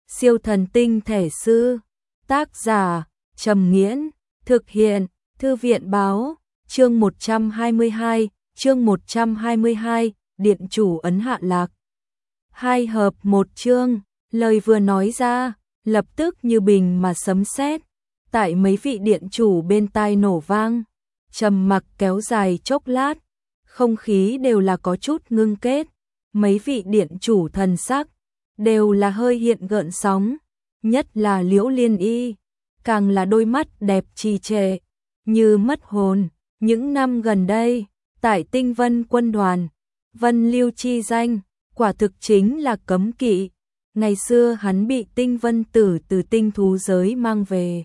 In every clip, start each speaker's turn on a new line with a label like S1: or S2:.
S1: Siêu thần tinh thể sư. Tác giả Trầm Nghiễn. Thực hiện Thư viện báo. Chương 122, điện chủ ấn hạ lạc. 2 hợp 1 chương, lời vừa nói ra, lập tức như bình mà sấm sét, tại mấy vị điện chủ bên tai nổ vang. Trầm mặc kéo dài chốc lát, không khí đều là có chút ngưng kết, mấy vị điện chủ thần sắc đều là hơi hiện gợn sóng, nhất là Liễu Liên Y, càng là đôi mắt đẹp trì trệ, như mất hồn. Những năm gần đây, tại Tinh Vân quân đoàn, Vân Lưu chi danh, quả thực chính là cấm kỵ. Ngày xưa hắn bị Tinh Vân Tử từ tinh thú giới mang về.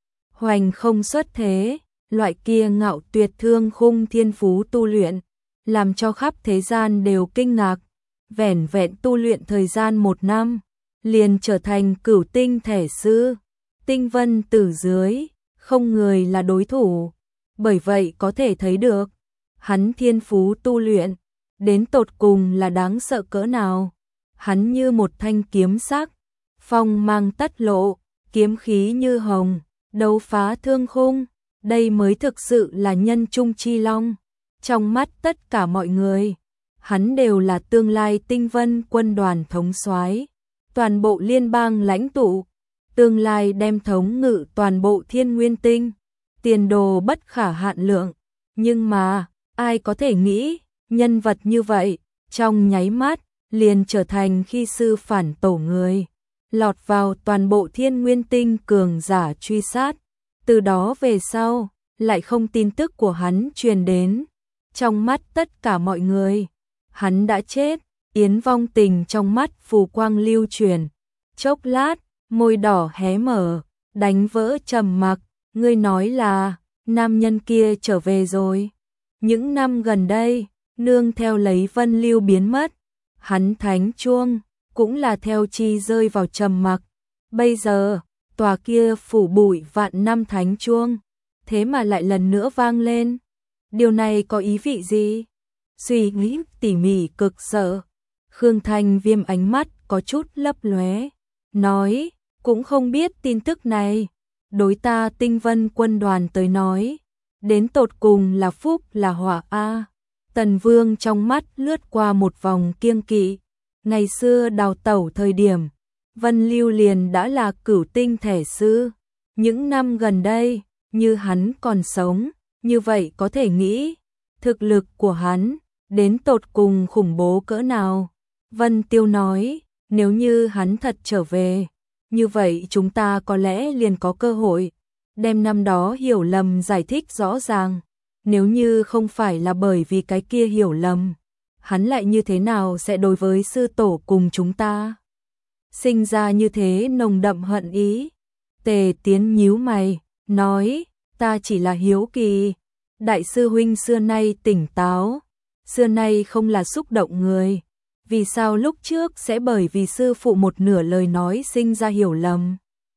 S1: Hoành không xuất thế, loại kia ngạo tuyệt thương khung thiên phú tu luyện, làm cho khắp thế gian đều kinh ngạc. Vẻn vẹn tu luyện thời gian 1 năm, liền trở thành cửu tinh thể sư. Tinh Vân Tử dưới, không người là đối thủ. Bởi vậy có thể thấy được, hắn thiên phú tu luyện, đến tột cùng là đáng sợ cỡ nào. Hắn như một thanh kiếm sắc, phong mang tất lộ, kiếm khí như hồng, đấu phá thương khung, đây mới thực sự là nhân trung chi long. Trong mắt tất cả mọi người, hắn đều là tương lai Tinh Vân quân đoàn thống soái, toàn bộ liên bang lãnh tụ, tương lai đem thống ngự toàn bộ Thiên Nguyên Tinh, tiền đồ bất khả hạn lượng. Nhưng mà, ai có thể nghĩ, nhân vật như vậy, trong nháy mắt, liền trở thành khi sư phản tổ người, lọt vào toàn bộ Thiên Nguyên Tinh cường giả truy sát. Từ đó về sau, lại không tin tức của hắn truyền đến. Trong mắt tất cả mọi người, hắn đã chết. Yến Vong Tình trong mắt phù quang lưu truyền, chốc lát, môi đỏ hé mở, đánh vỡ trầm mặc. Ngươi nói là, nam nhân kia trở về rồi. Những năm gần đây, nương theo lấy Vân Lưu biến mất, hắn thánh chuông, cũng là theo chi rơi vào trầm mặc. Bây giờ, tòa kia phủ bụi vạn năm thánh chuông, thế mà lại lần nữa vang lên. Điều này có ý vị gì? Suy nghĩ tỉ mỉ cực sợ. Khương Thanh Viêm ánh mắt có chút lấp lóe, nói, cũng không biết tin tức này. Đối ta Tinh Vân quân đoàn tới nói, đến tột cùng là phúc là họa a. Tần Vương trong mắt lướt qua một vòng kiêng kỵ. Ngày xưa đào tẩu thời điểm, Vân Lưu liền đã là cửu tinh thể sư. Những năm gần đây, như hắn còn sống, như vậy có thể nghĩ, thực lực của hắn, đến tột cùng khủng bố cỡ nào. Vân Tiêu nói, nếu như hắn thật trở về, như vậy chúng ta có lẽ liền có cơ hội đem năm đó hiểu lầm giải thích rõ ràng. Nếu như không phải là bởi vì cái kia hiểu lầm, hắn lại như thế nào sẽ đối với sư tổ cùng chúng ta sinh ra như thế nồng đậm hận ý. Tề Tiến nhíu mày, nói, ta chỉ là hiếu kỳ. Đại sư huynh xưa nay tỉnh táo, xưa nay không là xúc động người. Vì sao lúc trước sẽ bởi vì sư phụ một nửa lời nói sinh ra hiểu lầm?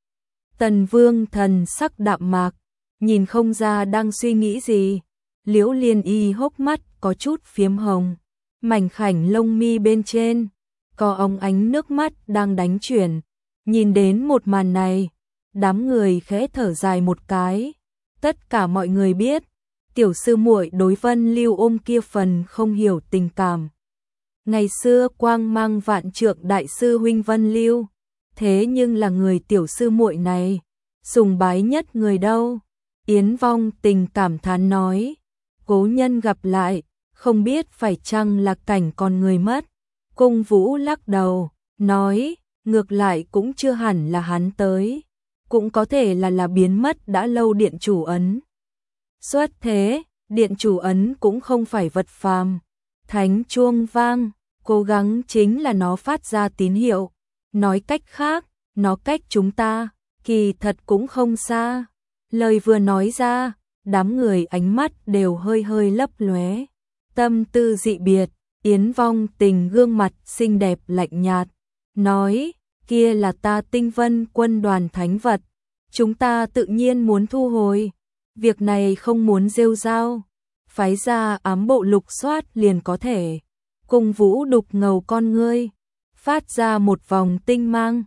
S1: Tần Vương thần sắc đạm mạc, nhìn không ra đang suy nghĩ gì. Liễu Liên Y hốc mắt có chút phiếm hồng, mảnh khảnh lông mi bên trên có óng ánh nước mắt đang đánh chuyển. Nhìn đến một màn này, đám người khẽ thở dài một cái. Tất cả mọi người biết, tiểu sư muội đối Vân Lưu ôm kia phần không hiểu tình cảm. Ngày xưa quang mang vạn trượng đại sư huynh Vân Lưu, thế nhưng là người tiểu sư muội này sùng bái nhất người đâu. Yến Vong Tình cảm thán nói, cố nhân gặp lại, không biết phải chăng là cảnh con người mất. Cung Vũ lắc đầu, nói, ngược lại cũng chưa hẳn là hắn tới, cũng có thể là biến mất đã lâu điện chủ ấn. Xuất thế, điện chủ ấn cũng không phải vật phàm. Thánh chuông vang, cố gắng chính là nó phát ra tín hiệu. Nói cách khác, nó cách chúng ta, kỳ thật cũng không xa. Lời vừa nói ra, đám người ánh mắt đều hơi hơi lấp lóe. Tâm tư dị biệt, Yến Vong Tình gương mặt xinh đẹp lạnh nhạt, nói, kia là ta Tinh Vân quân đoàn thánh vật, chúng ta tự nhiên muốn thu hồi. Việc này không muốn rêu rao, phái ra ám bộ lục soát liền có thể. Cung Vũ đục ngầu con ngươi, phát ra một vòng tinh mang.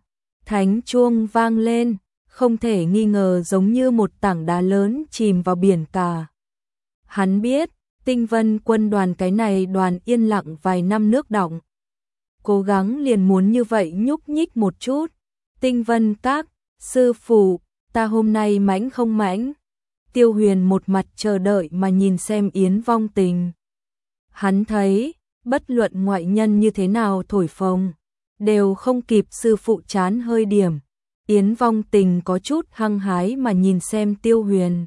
S1: Thánh chuông vang lên, không thể nghi ngờ giống như một tảng đá lớn chìm vào biển cả. Hắn biết, Tinh Vân quân đoàn cái này đoàn yên lặng vài năm nước đọng. Cố gắng liền muốn như vậy nhúc nhích một chút. Tinh Vân các, sư phụ, ta hôm nay mãnh không mãnh? Tiêu Huyền một mặt chờ đợi mà nhìn xem Yến Vong Tình. Hắn thấy, bất luận ngoại nhân như thế nào thổi phồng, đều không kịp sư phụ chán hơi điểm. Yến Vong Tình có chút hăng hái mà nhìn xem Tiêu Huyền.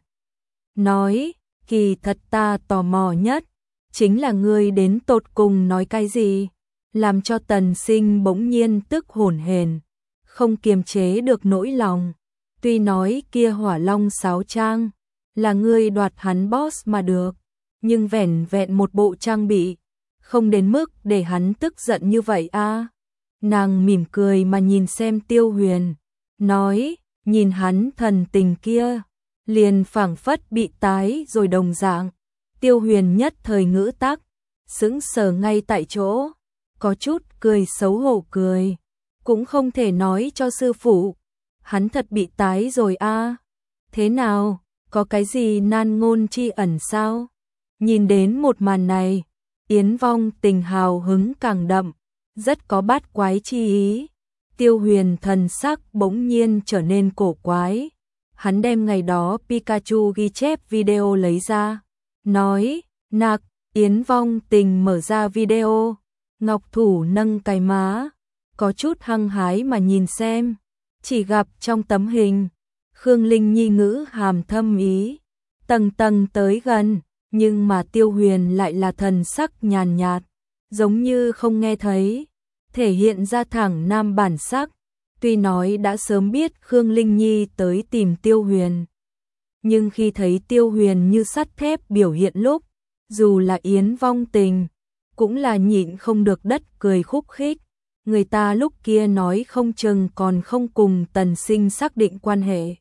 S1: Nói, kỳ thật ta tò mò nhất, chính là ngươi đến tột cùng nói cái gì, làm cho Tần Sinh bỗng nhiên tức hổn hển, không kiềm chế được nỗi lòng. Tuy nói kia Hỏa Long sáo trang, là ngươi đoạt hắn boss mà được, nhưng vẻn vẹn một bộ trang bị, không đến mức để hắn tức giận như vậy a. Nàng mỉm cười mà nhìn xem Tiêu Huyền, nói, nhìn hắn thần tình kia, liền phảng phất bị tái rồi đồng dạng. Tiêu Huyền nhất thời ngữ tắc, sững sờ ngay tại chỗ, có chút cười xấu hổ cười, cũng không thể nói cho sư phụ, hắn thật bị tái rồi a. Thế nào, có cái gì nan ngôn chi ẩn sao? Nhìn đến một màn này, Yến Vong Tình hào hứng càng đậm, rất có bát quái chi ý. Tiêu Huyền thần sắc bỗng nhiên trở nên cổ quái. Hắn đem ngày đó Pikachu ghi chép video lấy ra, nói, nạc. Yến Vong Tình mở ra video, ngọc thủ nâng cái má, có chút hăng hái mà nhìn xem, chỉ gặp trong tấm hình, Khương Linh Nhi ngữ hàm thâm ý, tầng tầng tới gần, nhưng mà Tiêu Huyền lại là thần sắc nhàn nhạt, giống như không nghe thấy, thể hiện ra thẳng nam bản sắc. Tuy nói đã sớm biết Khương Linh Nhi tới tìm Tiêu Huyền, nhưng khi thấy Tiêu Huyền như sắt thép biểu hiện lúc, dù là Yến Vong Tình, cũng là nhịn không được đất cười khúc khích. Người ta lúc kia nói không chừng còn không cùng Tần Sinh xác định quan hệ.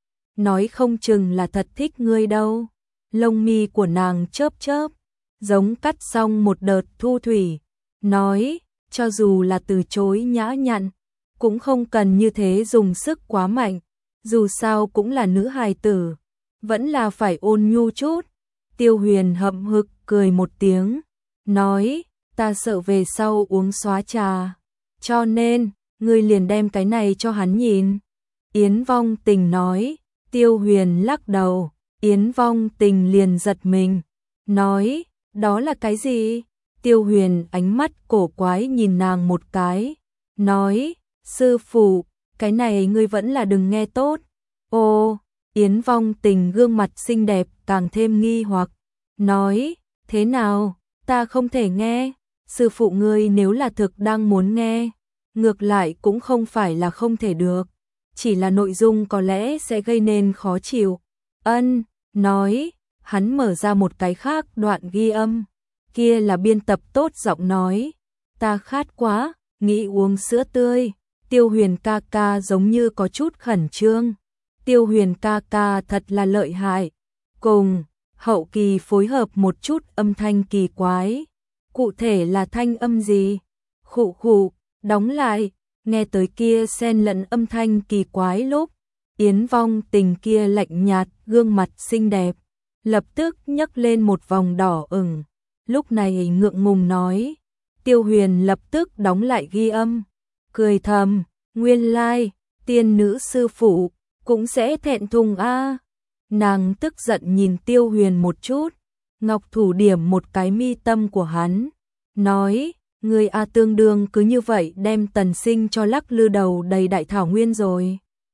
S1: Nói không chừng là thật thích ngươi đâu. Lông mi của nàng chớp chớp, giống cắt xong một đợt thu thủy. Nói, cho dù là từ chối nhã nhặn, cũng không cần như thế dùng sức quá mạnh. Dù sao cũng là nữ hài tử, vẫn là phải ôn nhu chút. Tiêu Huyền hậm hực cười một tiếng, nói, ta sợ về sau uống xóa trà, cho nên, ngươi liền đem cái này cho hắn nhìn. Yến Vong Tình nói. Tiêu Huyền lắc đầu. Yến Vong Tình liền giật mình, nói, đó là cái gì? Tiêu Huyền ánh mắt cổ quái nhìn nàng một cái, nói, sư phụ, cái này ngươi vẫn là đừng nghe tốt. Ô, Yến Vong Tình gương mặt xinh đẹp càng thêm nghi hoặc, nói, thế nào, ta không thể nghe, sư phụ ngươi nếu là thực đang muốn nghe, ngược lại cũng không phải là không thể được, chỉ là nội dung có lẽ sẽ gây nên khó chịu. Ân, nói, hắn mở ra một cái khác đoạn ghi âm, kia là biên tập tốt giọng nói, ta khát quá, nghĩ uống sữa tươi. Tiêu Huyền ca ca giống như có chút khẩn trương. Tiêu Huyền ca ca thật là lợi hại, cùng hậu kỳ phối hợp một chút âm thanh kỳ quái. Cụ thể là thanh âm gì? Khụ khụ, đóng lại, nghe tới kia xen lẫn âm thanh kỳ quái lúc, Yến Vong Tình kia lạnh nhạt, gương mặt xinh đẹp, lập tức nhấc lên một vòng đỏ ửng. Lúc này ngượng ngùng nói, Tiêu Huyền lập tức đóng lại ghi âm, cười thầm, nguyên lai, tiên nữ sư phụ, cũng sẽ thẹn thùng a. Nàng tức giận nhìn Tiêu Huyền một chút, ngọc thủ điểm một cái mi tâm của hắn, nói, người a tương đương cứ như vậy đem Tần Sinh cho lắc lư đầu đầy đại thảo nguyên rồi.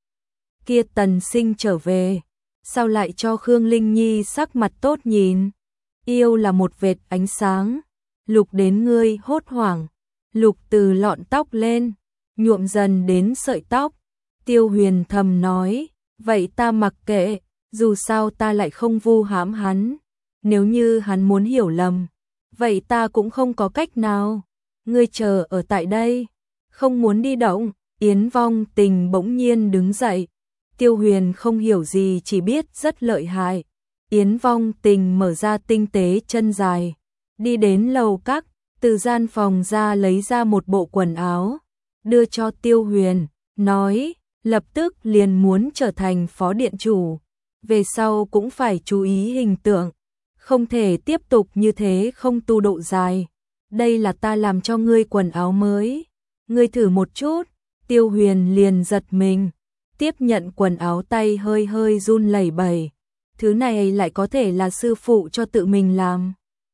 S1: Kia Tần Sinh trở về, sao lại cho Khương Linh Nhi sắc mặt tốt nhìn? Yêu là một vệt ánh sáng, lục đến ngươi hốt hoảng, lục từ lọn tóc lên, nhuộm dần đến sợi tóc. Tiêu Huyền thầm nói, vậy ta mặc kệ, dù sao ta lại không vu hãm hắn, nếu như hắn muốn hiểu lầm, vậy ta cũng không có cách nào. Ngươi chờ ở tại đây, không muốn đi động. Yến Vong Tình bỗng nhiên đứng dậy. Tiêu Huyền không hiểu gì, chỉ biết rất lợi hại. Yến Vong Tình mở ra tinh tế chân dài, đi đến lầu các, từ gian phòng ra lấy ra một bộ quần áo, đưa cho Tiêu Huyền, nói, lập tức liền muốn trở thành phó điện chủ, về sau cũng phải chú ý hình tượng, không thể tiếp tục như thế không tu độ dài. Đây là ta làm cho ngươi quần áo mới, ngươi thử một chút. Tiêu Huyền liền giật mình, tiếp nhận quần áo tay hơi hơi run lẩy bẩy, thứ này lại có thể là sư phụ cho tự mình làm.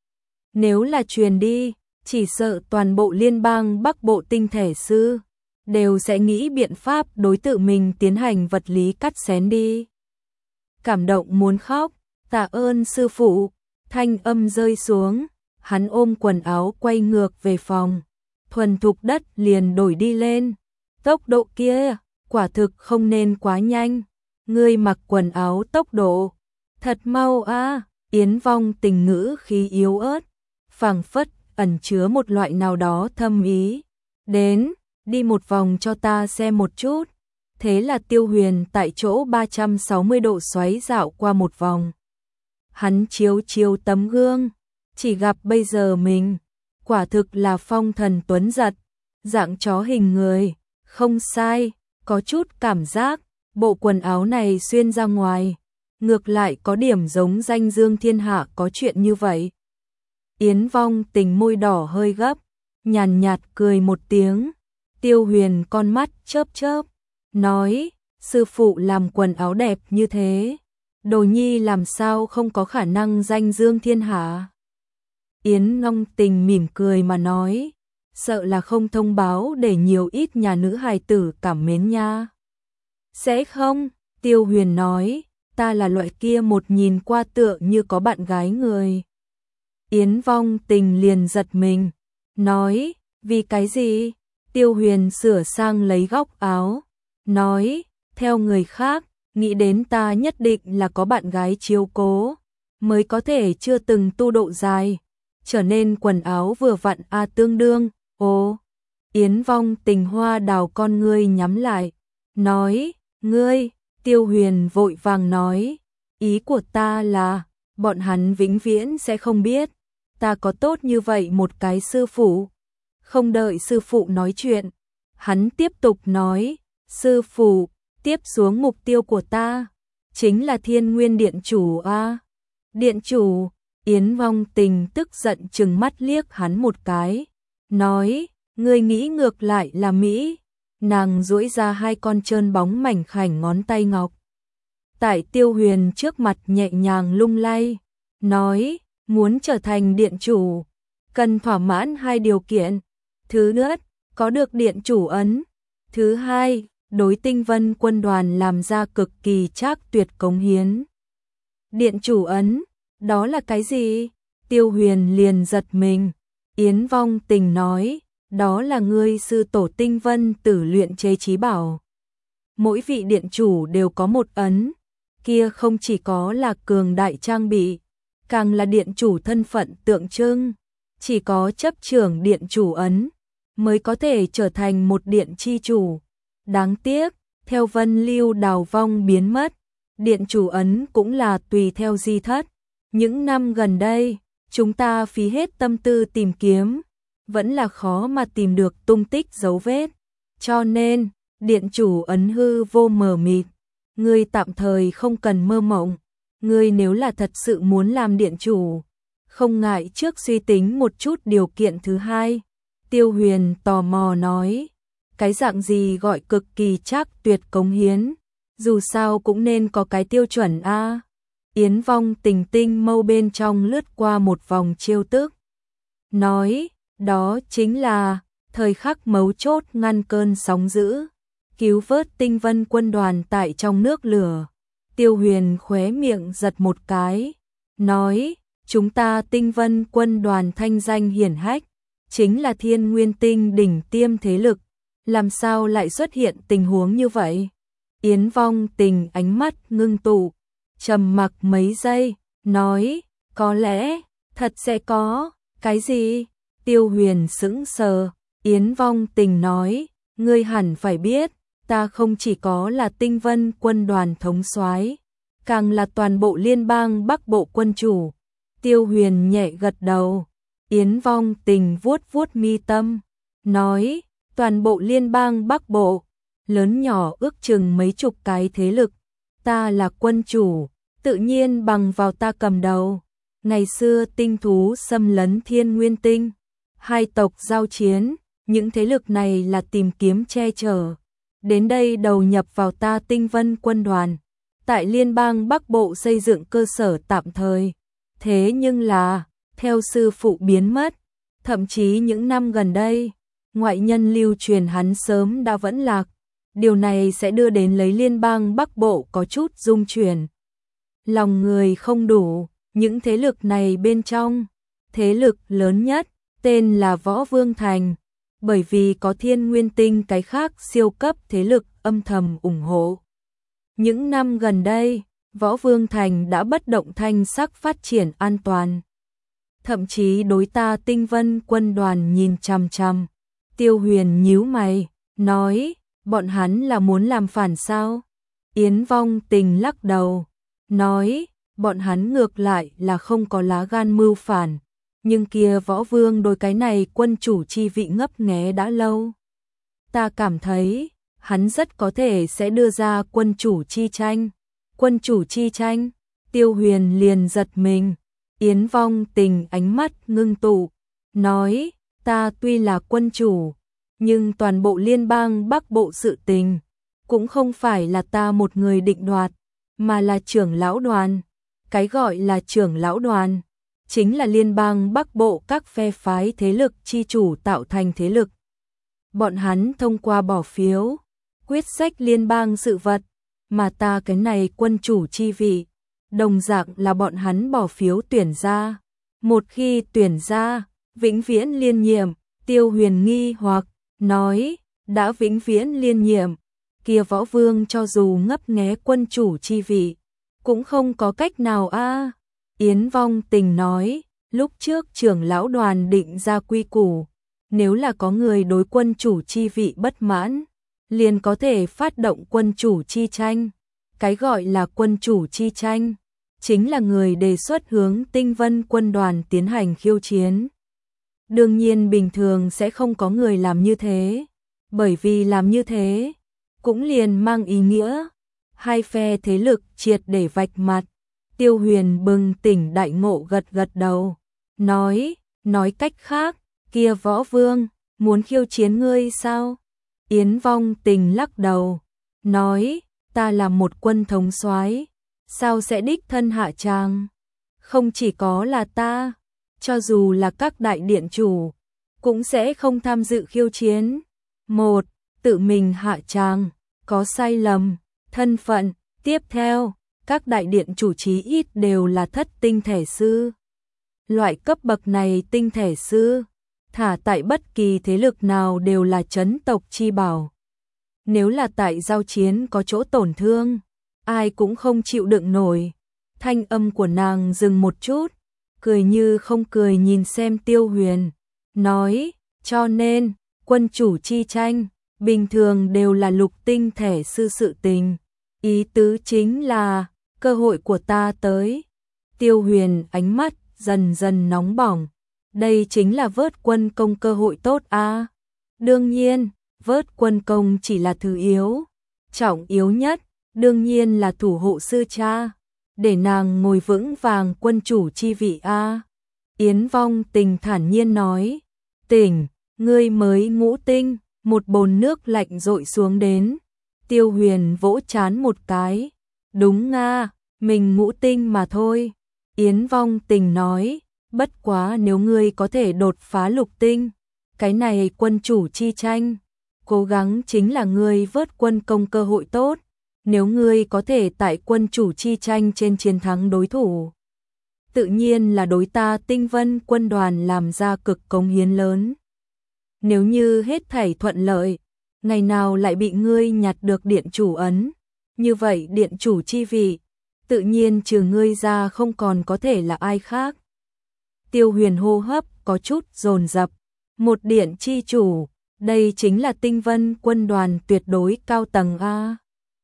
S1: Nếu là truyền đi, chỉ sợ toàn bộ liên bang Bắc Bộ tinh thể sư đều sẽ nghĩ biện pháp đối tự mình tiến hành vật lý cắt xén đi. Cảm động muốn khóc, tạ ơn sư phụ, thanh âm rơi xuống, hắn ôm quần áo quay ngược về phòng, thuần thục đất liền đổi đi lên. Tốc độ kia, quả thực không nên quá nhanh, ngươi mặc quần áo tốc độ thật mau a. Yến Vong Tình ngữ khí yếu ớt, phảng phất ẩn chứa một loại nào đó thâm ý. Đến, đi một vòng cho ta xem một chút. Thế là Tiêu Huyền tại chỗ 360 độ xoáy dạo qua một vòng. Hắn chiếu chiếu tấm gương, chỉ gặp bây giờ mình, quả thực là phong thần tuấn giật, dạng chó hình người, không sai, có chút cảm giác, bộ quần áo này xuyên ra ngoài, ngược lại có điểm giống danh dương thiên hạ có chuyện như vậy. Yến Vong Tình môi đỏ hơi gấp, nhàn nhạt cười một tiếng. Tiêu Huyền con mắt chớp chớp, nói, sư phụ làm quần áo đẹp như thế, đồ nhi làm sao không có khả năng danh dương thiên hạ. Yến Vong Tình mỉm cười mà nói, sợ là không thông báo để nhiều ít nhà nữ hài tử cảm mến nha. Sẽ không, Tiêu Huyền nói, ta là loại kia một nhìn qua tựa như có bạn gái người. Yến Vong Tình liền giật mình, nói, vì cái gì? Tiêu Huyền sửa sang lấy góc áo, nói, theo người khác, nghĩ đến ta nhất định là có bạn gái chiếu cố, mới có thể chưa từng tu độ dài, trở nên quần áo vừa vặn tương đương. Ồ, Yến Vong Tình hoa đào con ngươi nhắm lại, nói, ngươi, Tiêu Huyền vội vàng nói, ý của ta là, bọn hắn vĩnh viễn sẽ không biết, ta có tốt như vậy một cái sư phụ. Không đợi sư phụ nói chuyện, hắn tiếp tục nói, sư phụ, tiếp xuống mục tiêu của ta, chính là Thiên Nguyên Điện Chủ a. Điện Chủ, Yến Vong Tình tức giận trừng mắt liếc hắn một cái, nói, ngươi nghĩ ngược lại là Mỹ. Nàng duỗi ra hai con trơn bóng mảnh khảnh ngón tay ngọc, tại Tiêu Huyền trước mặt nhẹ nhàng lung lay, nói, muốn trở thành điện chủ, cần thỏa mãn hai điều kiện. Thứ nhất, có được điện chủ ấn. Thứ hai, đối Tinh Vân quân đoàn làm ra cực kỳ trác tuyệt cống hiến. Điện chủ ấn, đó là cái gì? Tiêu Huyền liền giật mình. Yến Vong Tình nói, đó là ngươi sư tổ Tinh Vân Tử luyện chế chí bảo. Mỗi vị điện chủ đều có một ấn, kia không chỉ có là cường đại trang bị, càng là điện chủ thân phận tượng trưng. Chỉ có chấp trưởng điện chủ ấn mới có thể trở thành một điện chi chủ. Đáng tiếc, theo Vân Lưu đào vong biến mất, điện chủ ấn cũng là tùy theo di thất. Những năm gần đây, chúng ta phí hết tâm tư tìm kiếm, vẫn là khó mà tìm được tung tích dấu vết. Cho nên, điện chủ ấn hư vô mờ mịt, ngươi tạm thời không cần mơ mộng. Ngươi nếu là thật sự muốn làm điện chủ, không ngại trước suy tính một chút điều kiện thứ hai. Tiêu Huyền tò mò nói, cái dạng gì gọi cực kỳ trác tuyệt cống hiến, dù sao cũng nên có cái tiêu chuẩn a. Yến Vong Tình tinh mâu bên trong lướt qua một vòng trêu tức, nói, đó chính là thời khắc mấu chốt ngăn cơn sóng dữ, cứu vớt Tinh Vân quân đoàn tại trong nước lửa. Tiêu Huyền khóe miệng giật một cái, nói, chúng ta Tinh Vân quân đoàn thanh danh hiển hách, chính là Thiên Nguyên Tinh đỉnh tiêm thế lực, làm sao lại xuất hiện tình huống như vậy? Yến Vong Tình ánh mắt ngưng tụ, trầm mặc mấy giây, nói, có lẽ, thật sẽ có. Cái gì? Tiêu Huyền sững sờ. Yến Vong Tình nói, ngươi hẳn phải biết, ta không chỉ có là Tinh Vân quân đoàn thống soái, càng là toàn bộ liên bang Bắc Bộ quân chủ. Tiêu Huyền nhẹ gật đầu. Yến Vong Tình vuốt vuốt mi tâm, nói, toàn bộ liên bang Bắc Bộ, lớn nhỏ ước chừng mấy chục cái thế lực. Ta là quân chủ, tự nhiên bằng vào ta cầm đầu. Ngày xưa tinh thú xâm lấn Thiên Nguyên Tinh, hai tộc giao chiến, những thế lực này là tìm kiếm che chở. Đến đây đầu nhập vào ta Tinh Vân quân đoàn, tại liên bang Bắc Bộ xây dựng cơ sở tạm thời. Thế nhưng là, theo sư phụ biến mất, thậm chí những năm gần đây, ngoại nhân lưu truyền hắn sớm đã vẫn lạc. Điều này sẽ đưa đến lấy liên bang Bắc Bộ có chút rung chuyển. Lòng người không đủ, những thế lực này bên trong, thế lực lớn nhất, tên là Võ Vương Thành, bởi vì có Thiên Nguyên Tinh cái khác siêu cấp thế lực âm thầm ủng hộ. Những năm gần đây, Võ Vương Thành đã bất động thanh sắc phát triển an toàn. Thậm chí đối ta Tinh Vân quân đoàn nhìn chằm chằm. Tiêu Huyền nhíu mày, nói, bọn hắn là muốn làm phản sao? Yến Vong Tình lắc đầu, nói, bọn hắn ngược lại là không có lá gan mưu phản, nhưng kia Võ Vương đối cái này quân chủ chi vị ngấp nghé đã lâu. Ta cảm thấy, hắn rất có thể sẽ đưa ra quân chủ chi tranh. Quân chủ chi tranh? Tiêu Huyền liền giật mình. Yến Vong Tình ánh mắt ngưng tụ, nói, ta tuy là quân chủ, nhưng toàn bộ liên bang Bắc Bộ sự tình, cũng không phải là ta một người định đoạt, mà là trưởng lão đoàn. Cái gọi là trưởng lão đoàn, chính là liên bang Bắc Bộ các phe phái thế lực chi chủ tạo thành thế lực. Bọn hắn thông qua bỏ phiếu, quyết sách liên bang sự vật, mà ta cái này quân chủ chi vị, đồng dạng là bọn hắn bỏ phiếu tuyển ra. Một khi tuyển ra, vĩnh viễn liên nhiệm. Tiêu Huyền nghi hoặc, nói, đã vĩnh viễn liên nhiệm, kia Võ Vương cho dù ngấp nghé quân chủ chi vị, cũng không có cách nào a. Yến Vong Tình nói, lúc trước trưởng lão đoàn định ra quy củ, nếu là có người đối quân chủ chi vị bất mãn, liền có thể phát động quân chủ chi tranh. Cái gọi là quân chủ chi tranh, chính là người đề xuất hướng Tinh Vân quân đoàn tiến hành khiêu chiến. Đương nhiên bình thường sẽ không có người làm như thế, bởi vì làm như thế, cũng liền mang ý nghĩa hai phe thế lực triệt để vạch mặt. Tiêu Huyền bừng tỉnh đại ngộ gật gật đầu, nói cách khác, kia Võ Vương, muốn khiêu chiến ngươi sao? Yến Vong Tình lắc đầu, nói, ta là một quân thống soái, sao sẽ đích thân hạ tràng? Không chỉ có là ta, cho dù là các đại điện chủ, cũng sẽ không tham dự khiêu chiến. Một, tự mình hạ tràng, có sai lầm, thân phận. Tiếp theo, các đại điện chủ chí ít đều là thất tinh thể sư. Loại cấp bậc này tinh thể sư, thả tại bất kỳ thế lực nào đều là chấn tộc chi bảo. Nếu là tại giao chiến có chỗ tổn thương, ai cũng không chịu đựng nổi. Thanh âm của nàng dừng một chút, cười như không cười nhìn xem Tiêu Huyền, nói, cho nên, quân chủ chi tranh, bình thường đều là lục tinh thể sư sự tình. Ý tứ chính là, cơ hội của ta tới. Tiêu Huyền ánh mắt dần dần nóng bỏng, đây chính là vớt quân công cơ hội tốt a. Đương nhiên, vớt quân công chỉ là thứ yếu, trọng yếu nhất, đương nhiên là thủ hộ sư cha, để nàng ngồi vững vàng quân chủ chi vị a. Yến Vong Tình thản nhiên nói, Tình, ngươi mới ngũ tinh. Một bồn nước lạnh dội xuống đến. Tiêu Huyền vỗ trán một cái, đúng nga, mình ngũ tinh mà thôi. Yến Vong Tình nói, bất quá nếu ngươi có thể đột phá lục tinh, cái này quân chủ chi tranh, cố gắng chính là ngươi vớt quân công cơ hội tốt. Nếu ngươi có thể tại quân chủ chi tranh trên chiến thắng đối thủ, tự nhiên là đối ta Tinh Vân quân đoàn làm ra cực cống hiến lớn. Nếu như hết thảy thuận lợi, ngày nào lại bị ngươi nhặt được điện chủ ấn, như vậy điện chủ chi vị, tự nhiên trừ ngươi ra không còn có thể là ai khác. Tiêu Huyền hô hấp có chút dồn dập, một điện chi chủ, đây chính là Tinh Vân quân đoàn tuyệt đối cao tầng a.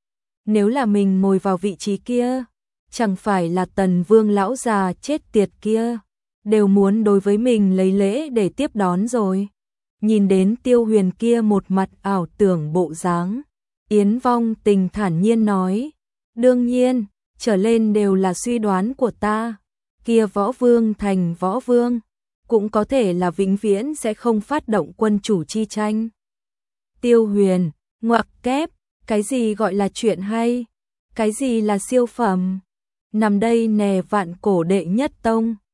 S1: Nếu là mình ngồi vào vị trí kia, chẳng phải là Tần Vương lão già chết tiệt kia, đều muốn đối với mình lấy lễ để tiếp đón rồi. Nhìn đến Tiêu Huyền kia một mặt ảo tưởng bộ dáng, Yến Vong Tình thản nhiên nói, đương nhiên, trở lên đều là suy đoán của ta, kia võ vương thành võ vương, cũng có thể là vĩnh viễn sẽ không phát động quân chủ chi tranh. Tiêu Huyền, ngoặc kép, cái gì gọi là chuyện hay, cái gì là siêu phẩm, nằm đây nè vạn cổ đệ nhất tông.